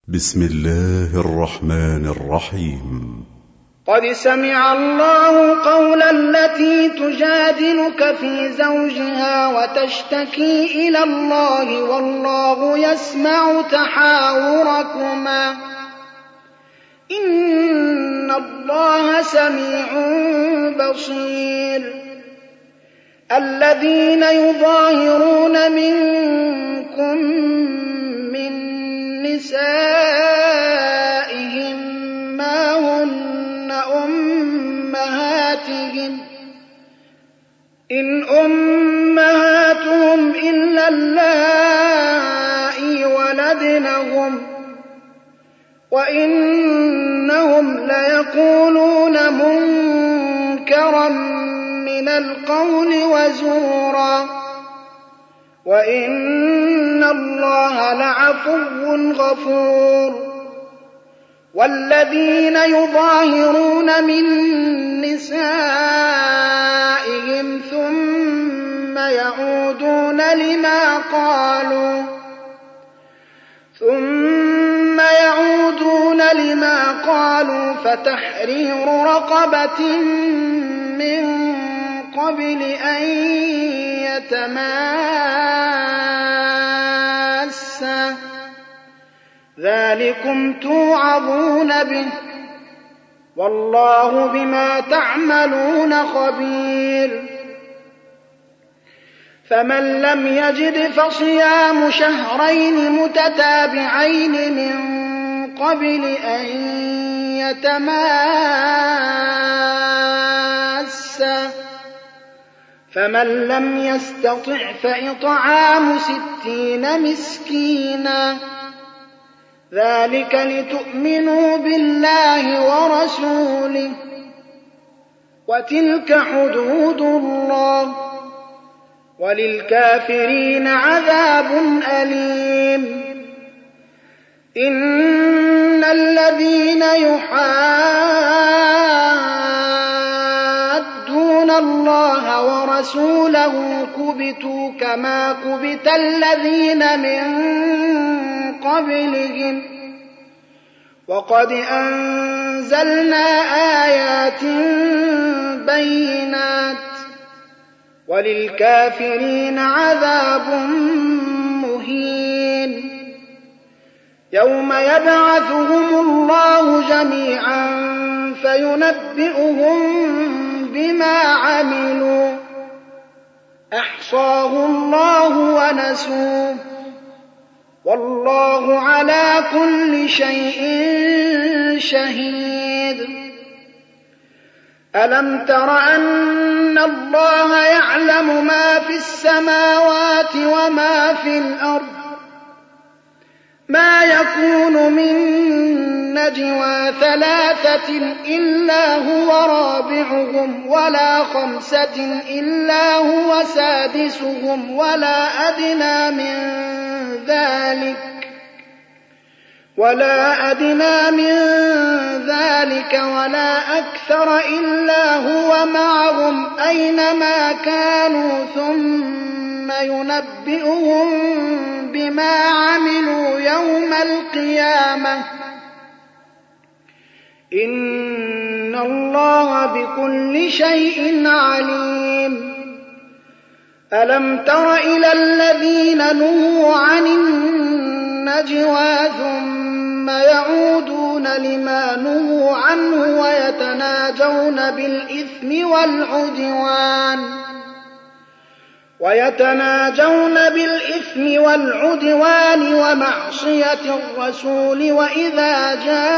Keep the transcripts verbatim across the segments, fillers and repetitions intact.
بسم الله الرحمن الرحيم. قد سمع الله قول التي تجادلك في زوجها وتشتكي إلى الله والله يسمع تحاوركما إن الله سميع بصير. الذين يظاهرون منكم من نسائهم ما هن أمهاتهم إن أمهاتهم إلا اللائي ولدنهم وإنهم ليقولون منكرا من القول وزورا وإن الله لعفو غفور. والذين يظاهرون من نسائهم ثم يعودون لما قالوا ثم يعودون لما قالوا فتحرير رقبة من قبل أن يتماسا ذلكم توعظون به والله بما تعملون خبير. فمن لم يجد فصيام شهرين متتابعين من قبل أن يتماسا فمن لم يستطع فإطعام ستين مسكينا ذلك لتؤمنوا بالله ورسوله وتلك حدود الله وللكافرين عذاب أليم. إن الذين يحادون الله ورسوله كبتوا كما كبت الذين من قبلهم وقد أنزلنا آيات بينات وللكافرين عذاب مهين. يوم يبعثهم الله جميعا فينبئهم بما عملوا أحصاه الله ونسوه والله على كل شيء شهيد. ألم تر أن الله يعلم ما في السماوات وما في الأرض ما يكون من نجوى ثلاثة إلا هو رابعهم ولا خمسة إلا هو سادسهم ولا أدنى من ذلك ولا أدنى من ذلك ولا أكثر إلا هو معهم أينما كانوا ثم ينبئهم بما عملوا يوم القيامة إن الله بكل شيء عليم. ألم تر إلى الذين نهوا عن النجوى ثم يعودون لما نهوا عنه ويتناجون بالإثم والعدوان ويتناجون بالإثم والعدوان ومعصية الرسول وإذا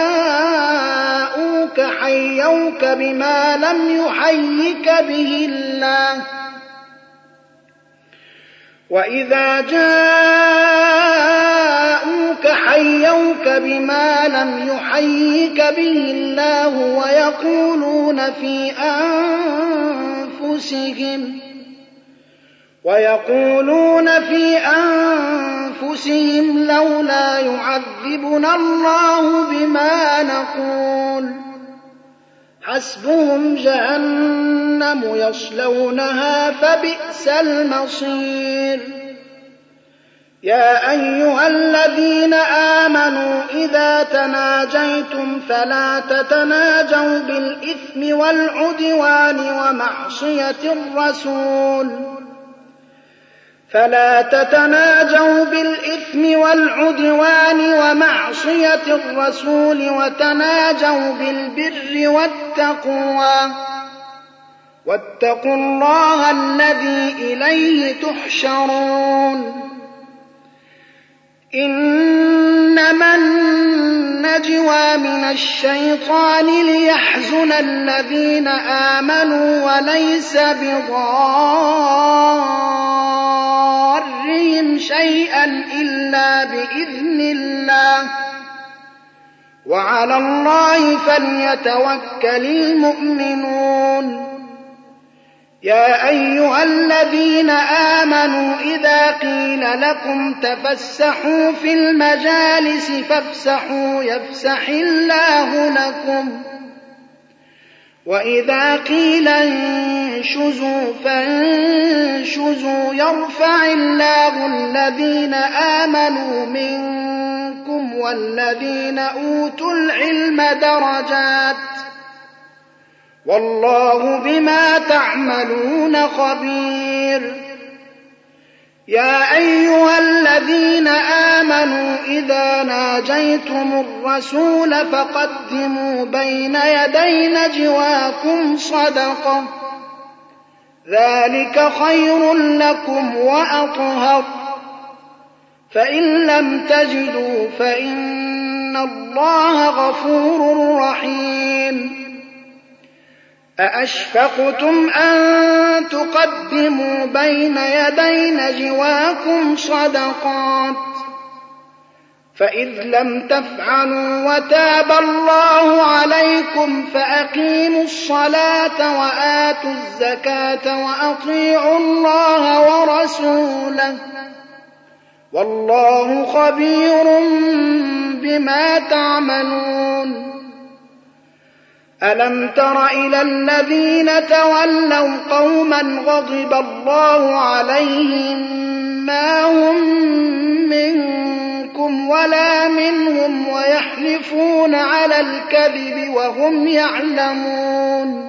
جاءوك حيوك بما لم يحيك به الله وإذا جاءوك حيوك بما لم يحيك به الله ويقولون في أنفسهم ويقولون في أنفسهم لولا يعذبنا الله بما نقول حسبهم جهنم يصلونها فبئس المصير. يا أيها الذين آمنوا إذا تناجيتم فلا تتناجوا بالإثم والعدوان ومعصية الرسول فلا تتناجوا بالإثم والعدوان ومعصية الرسول وتناجوا بالبر والتقوى واتقوا الله الذي إليه تحشرون إنما النجوى من الشيطان ليحزن الذين آمنوا وليس بضارهم شيئا إلا بإذن الله وعلى الله فليتوكل المؤمنون يا أيها الذين آمنوا إذا قيل لكم تفسحوا في المجالس فافسحوا يفسح الله لكم وإذا قيل انشزوا فانشزوا يرفع الله الذين آمنوا منكم والذين أوتوا العلم درجات والله بما تعملون خبير يا أيها الذين آمنوا إذا ناجيتم الرسول فقدموا بين يدي نجواكم صدقة ذلك خير لكم وأطهر فإن لم تجدوا فإن الله غفور رحيم أأشفقتم أن تقدموا بين يدي نجواكم صدقات فإذ لم تفعلوا وتاب الله عليكم فأقيموا الصلاة وآتوا الزكاة وأطيعوا الله ورسوله والله خبير بما تعملون ألم تر إلى الذين تولوا قوما غضب الله عليهم ما هم منكم ولا منهم ويحلفون على الكذب وهم يعلمون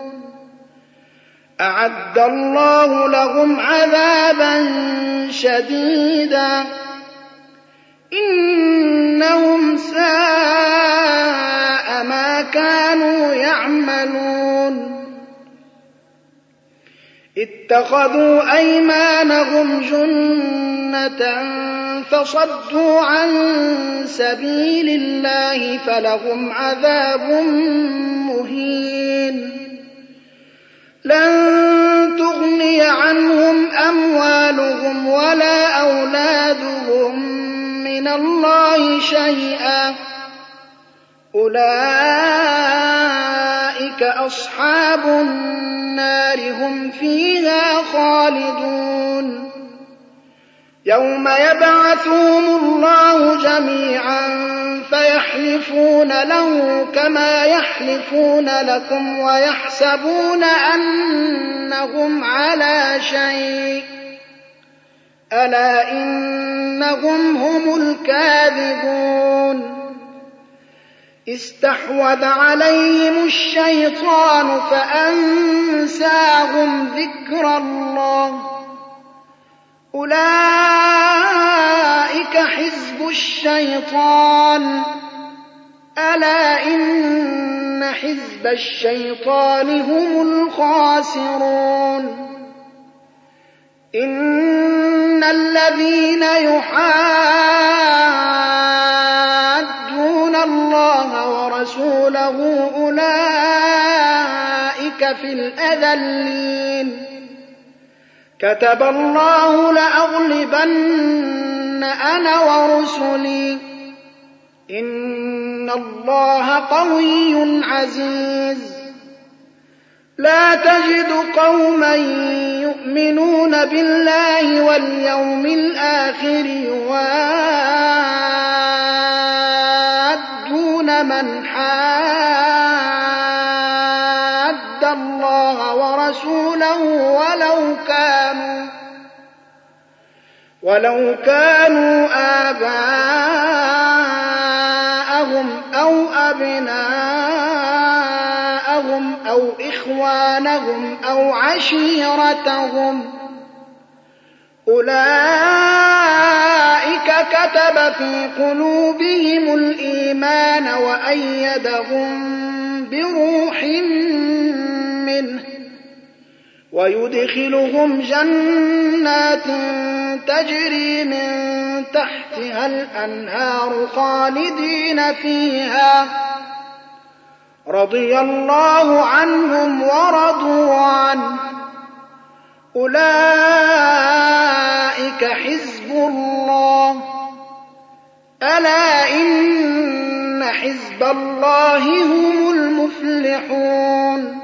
أعد الله لهم عذابا شديدا إنهم ساء ما كانوا يعملون اتخذوا أيمانهم جنة فصدوا عن سبيل الله فلهم عذاب مهين لن تغني عنهم أموالهم ولا أولادهم من الله شيئا أولئك أصحاب النار هم فيها خالدون يوم يبعثهم الله جميعا فيحلفون له كما يحلفون لكم ويحسبون أنهم على شيء ألا إنهم هم الكاذبون استحوذ عليهم الشيطان فأنساهم ذكر الله أولئك حزب الشيطان ألا إن حزب الشيطان هم الخاسرون إن الذين يحادون الله ورسوله أولئك في الأذلين كتب الله لأغلبن أنا ورسلي إن الله قوي عزيز لا تجد قوما يؤمنون بالله واليوم الآخر يوادون من حاد الله ورسوله ولو كانوا ولو كانوا آباءهم أو أبناءهم أو إخوانهم أو عشيرتهم أولئك كتب في قلوبهم الإيمان وأيدهم بروح منه ويدخلهم جنات تجري من تحتها الأنهار خالدين فيها رضي الله عنهم ورضوا عنه أولئك حزب الله ألا إن حزب الله هم المفلحون